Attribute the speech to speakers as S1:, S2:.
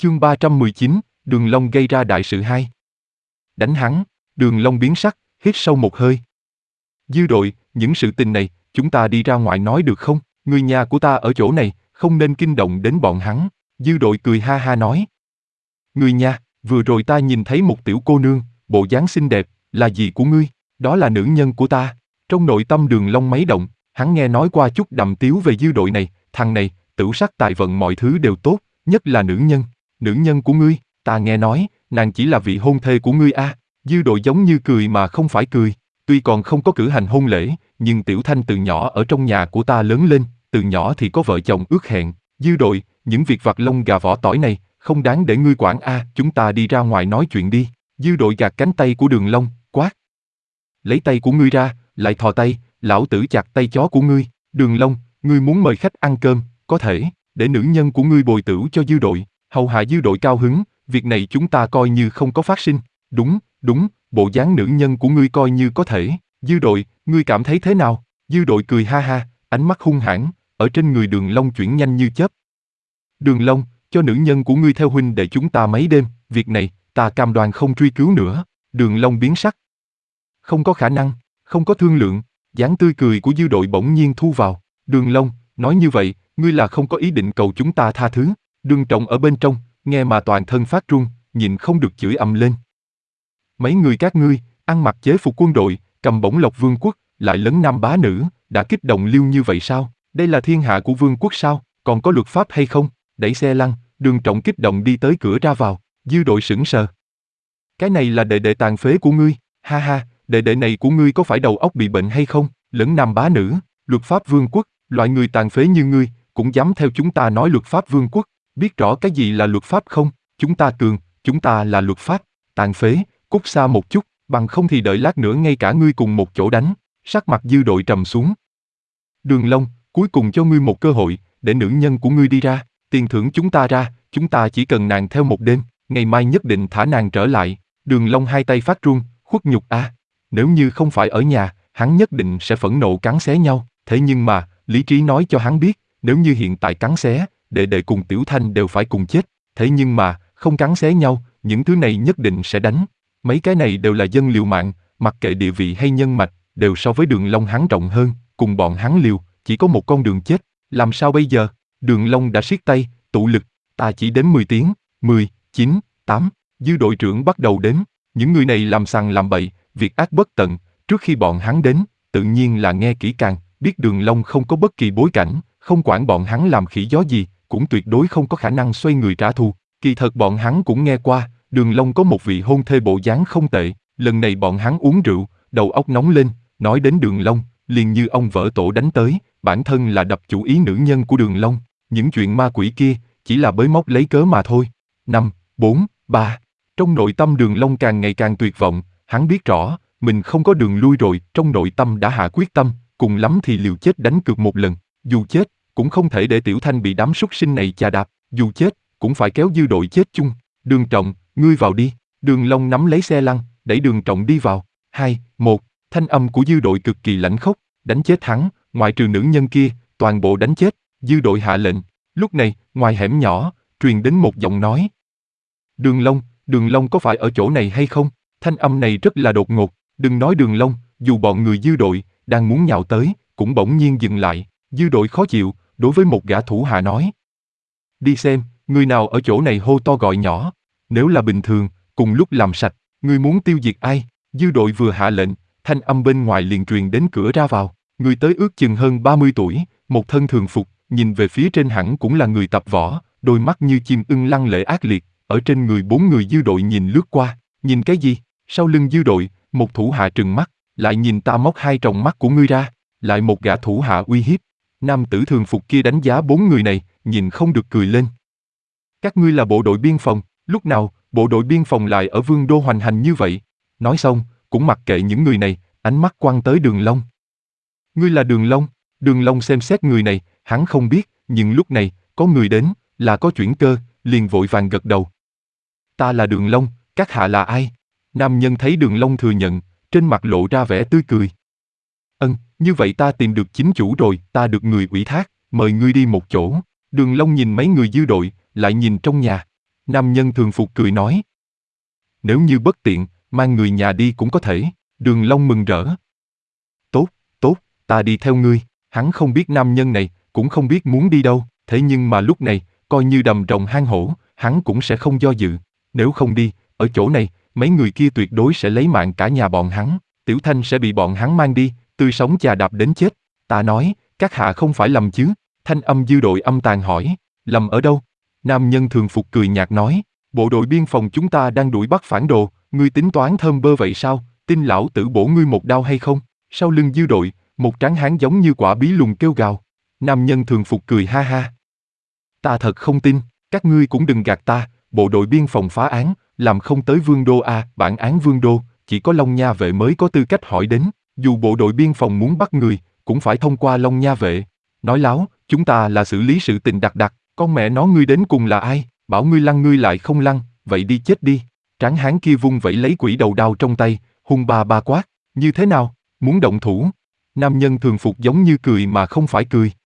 S1: Chương 319, Đường Long gây ra đại sự hai. Đánh hắn. Đường Long biến sắc, hít sâu một hơi. Dư đội, những sự tình này, chúng ta đi ra ngoài nói được không? Người nhà của ta ở chỗ này, không nên kinh động đến bọn hắn. Dư đội cười ha ha nói. Người nhà, vừa rồi ta nhìn thấy một tiểu cô nương, bộ dáng xinh đẹp, là gì của ngươi? Đó là nữ nhân của ta. Trong nội tâm Đường Long mấy động, hắn nghe nói qua chút đàm tiếu về dư đội này, thằng này, tửu sắc tài vận mọi thứ đều tốt, nhất là nữ nhân. Nữ nhân của ngươi, ta nghe nói, nàng chỉ là vị hôn thê của ngươi a. Dư đội giống như cười mà không phải cười. Tuy còn không có cử hành hôn lễ, nhưng Tiểu Thanh từ nhỏ ở trong nhà của ta lớn lên, từ nhỏ thì có vợ chồng ước hẹn. Dư đội, những việc vặt lông gà vỏ tỏi này, không đáng để ngươi quản a. Chúng ta đi ra ngoài nói chuyện đi. Dư đội gạt cánh tay của Đường Long, quát. Lấy tay của ngươi ra, lại thò tay, lão tử chặt tay chó của ngươi. Đường Long, ngươi muốn mời khách ăn cơm, có thể, để nữ nhân của ngươi bồi tửu cho dư đội, hầu hạ dư đội cao hứng, việc này chúng ta coi như không có phát sinh. Đúng, bộ dáng nữ nhân của ngươi coi như có thể. Dư đội, ngươi cảm thấy thế nào? Dư đội cười ha ha, ánh mắt hung hãn, ở trên người Đường Long chuyển nhanh như chớp. Đường Long, cho nữ nhân của ngươi theo huynh để chúng ta mấy đêm, việc này, ta cam đoan không truy cứu nữa. Đường Long biến sắc. Không có khả năng, không có thương lượng. Dáng tươi cười của dư đội bỗng nhiên thu vào. Đường Long, nói như vậy, ngươi là không có ý định cầu chúng ta tha thứ. Đường Trọng ở bên trong, nghe mà toàn thân phát run, nhịn không được chửi ầm lên. Mấy người các ngươi, ăn mặc chế phục quân đội, cầm bổng lộc vương quốc, lại lấn nam bá nữ, đã kích động Liêu như vậy sao? Đây là thiên hạ của vương quốc sao? Còn có luật pháp hay không? Đẩy xe lăn, Đường Trọng kích động đi tới cửa ra vào. Dư đội sững sờ. Cái này là đệ đệ tàn phế của ngươi, ha ha, đệ đệ này của ngươi có phải đầu óc bị bệnh hay không? Lẫn nam bá nữ, luật pháp vương quốc, loại người tàn phế như ngươi, cũng dám theo chúng ta nói luật pháp vương quốc, biết rõ cái gì là luật pháp không? Chúng ta cường, chúng ta là luật pháp, tàn phế, cút xa một chút, bằng không thì đợi lát nữa ngay cả ngươi cùng một chỗ đánh. Sắc mặt dư đội trầm xuống. Đường Long, cuối cùng cho ngươi một cơ hội, để nữ nhân của ngươi đi ra, tiền thưởng chúng ta ra, chúng ta chỉ cần nàng theo một đêm, ngày mai nhất định thả nàng trở lại. Đường Long hai tay phát run, khuất nhục a. Nếu như không phải ở nhà, hắn nhất định sẽ phẫn nộ cắn xé nhau, thế nhưng mà, lý trí nói cho hắn biết, nếu như hiện tại cắn xé, đệ đệ cùng Tiểu Thanh đều phải cùng chết, thế nhưng mà, không cắn xé nhau, những thứ này nhất định sẽ đánh. Mấy cái này đều là dân liều mạng, mặc kệ địa vị hay nhân mạch, đều so với Đường Long hắn rộng hơn, cùng bọn hắn liều, chỉ có một con đường chết, làm sao bây giờ? Đường Long đã siết tay, tụ lực, ta chỉ đếm 10 tiếng, 10, 9, 8, dư đội trưởng bắt đầu đếm, những người này làm sằng làm bậy, việc ác bất tận, trước khi bọn hắn đến, tự nhiên là nghe kỹ càng, biết Đường Long không có bất kỳ bối cảnh, không quản bọn hắn làm khỉ gió gì, cũng tuyệt đối không có khả năng xoay người trả thù. Kỳ thật bọn hắn cũng nghe qua, Đường Long có một vị hôn thê bộ dáng không tệ, lần này bọn hắn uống rượu, đầu óc nóng lên, nói đến Đường Long, liền như ông vỡ tổ đánh tới, bản thân là đập chủ ý nữ nhân của Đường Long, những chuyện ma quỷ kia, chỉ là bới móc lấy cớ mà thôi. 5, 4, 3. Trong nội tâm Đường Long càng ngày càng tuyệt vọng, hắn biết rõ, mình không có đường lui rồi, trong nội tâm đã hạ quyết tâm, cùng lắm thì liều chết đánh cược một lần, dù chết, cũng không thể để Tiểu Thanh bị đám súc sinh này chà đạp, dù chết, cũng phải kéo dư đội chết chung. Đường Trọng, ngươi vào đi. Đường Long nắm lấy xe lăn, đẩy Đường Trọng đi vào. 2, 1, thanh âm của dư đội cực kỳ lãnh khốc, đánh chết hắn, ngoại trừ nữ nhân kia, toàn bộ đánh chết. Dư đội hạ lệnh. Lúc này, ngoài hẻm nhỏ, truyền đến một giọng nói. Đường Long có phải ở chỗ này hay không? Thanh âm này rất là đột ngột, đừng nói Đường Long, dù bọn người dư đội, đang muốn nhào tới, cũng bỗng nhiên dừng lại. Dư đội khó chịu, đối với một gã thủ hạ nói. Đi xem, người nào ở chỗ này hô to gọi nhỏ. Nếu là bình thường, cùng lúc làm sạch, ngươi muốn tiêu diệt ai? Dư đội vừa hạ lệnh, thanh âm bên ngoài liền truyền đến cửa ra vào. Người tới ước chừng hơn 30 tuổi, một thân thường phục, nhìn về phía trên hẳn cũng là người tập võ, đôi mắt như chim ưng lăng lệ ác liệt, ở trên người 4 người dư đội nhìn lướt qua. Nhìn cái gì? Sau lưng dư đội, một thủ hạ trừng mắt, lại nhìn ta móc 2 tròng mắt của ngươi ra. Lại một gã thủ hạ uy hiếp. Nam tử thường phục kia đánh giá 4 người này, nhìn không được cười lên. Các ngươi là bộ đội biên phòng, lúc nào, bộ đội biên phòng lại ở Vương đô hoành hành như vậy? Nói xong, cũng mặc kệ những người này, ánh mắt quăng tới Đường Long. Ngươi là Đường Long? Đường Long xem xét người này, hắn không biết, nhưng lúc này, có người đến, là có chuyển cơ, liền vội vàng gật đầu. Ta là Đường Long, các hạ là ai? Nam nhân thấy Đường Long thừa nhận, trên mặt lộ ra vẻ tươi cười. Như vậy ta tìm được chính chủ rồi, ta được người ủy thác, mời ngươi đi một chỗ. Đường Long nhìn mấy người dư đội, lại nhìn trong nhà. Nam nhân thường phục cười nói. Nếu như bất tiện, mang người nhà đi cũng có thể. Đường Long mừng rỡ. Tốt, tốt, ta đi theo ngươi. Hắn không biết nam nhân này, cũng không biết muốn đi đâu, thế nhưng mà lúc này, coi như đầm rồng hang hổ, hắn cũng sẽ không do dự. Nếu không đi, ở chỗ này, mấy người kia tuyệt đối sẽ lấy mạng cả nhà bọn hắn. Tiểu Thanh sẽ bị bọn hắn mang đi, tươi sống chà đạp đến chết. Ta nói, các hạ không phải lầm chứ? Thanh âm dư đội âm tàn hỏi. Lầm ở đâu? Nam nhân thường phục cười nhạt nói. Bộ đội biên phòng chúng ta đang đuổi bắt phản đồ, ngươi tính toán thơm bơ vậy sao? Tin lão tử bổ ngươi một đao hay không? Sau lưng dư đội, một tráng hán giống như quả bí lùn kêu gào. Nam nhân thường phục cười ha ha. Ta thật không tin, các ngươi cũng đừng gạt ta, bộ đội biên phòng phá án, làm không tới Vương Đô à, bản án Vương Đô, chỉ có Long Nha vệ mới có tư cách hỏi đến, dù bộ đội biên phòng muốn bắt người, cũng phải thông qua Long Nha vệ. Nói láo, chúng ta là xử lý sự tình đặc, con mẹ nó ngươi đến cùng là ai, bảo ngươi lăn ngươi lại không lăn, vậy đi chết đi. Tráng hán kia vung vẩy lấy quỷ đầu đao trong tay, hung ba ba quát, như thế nào, muốn động thủ? Nam nhân thường phục giống như cười mà không phải cười.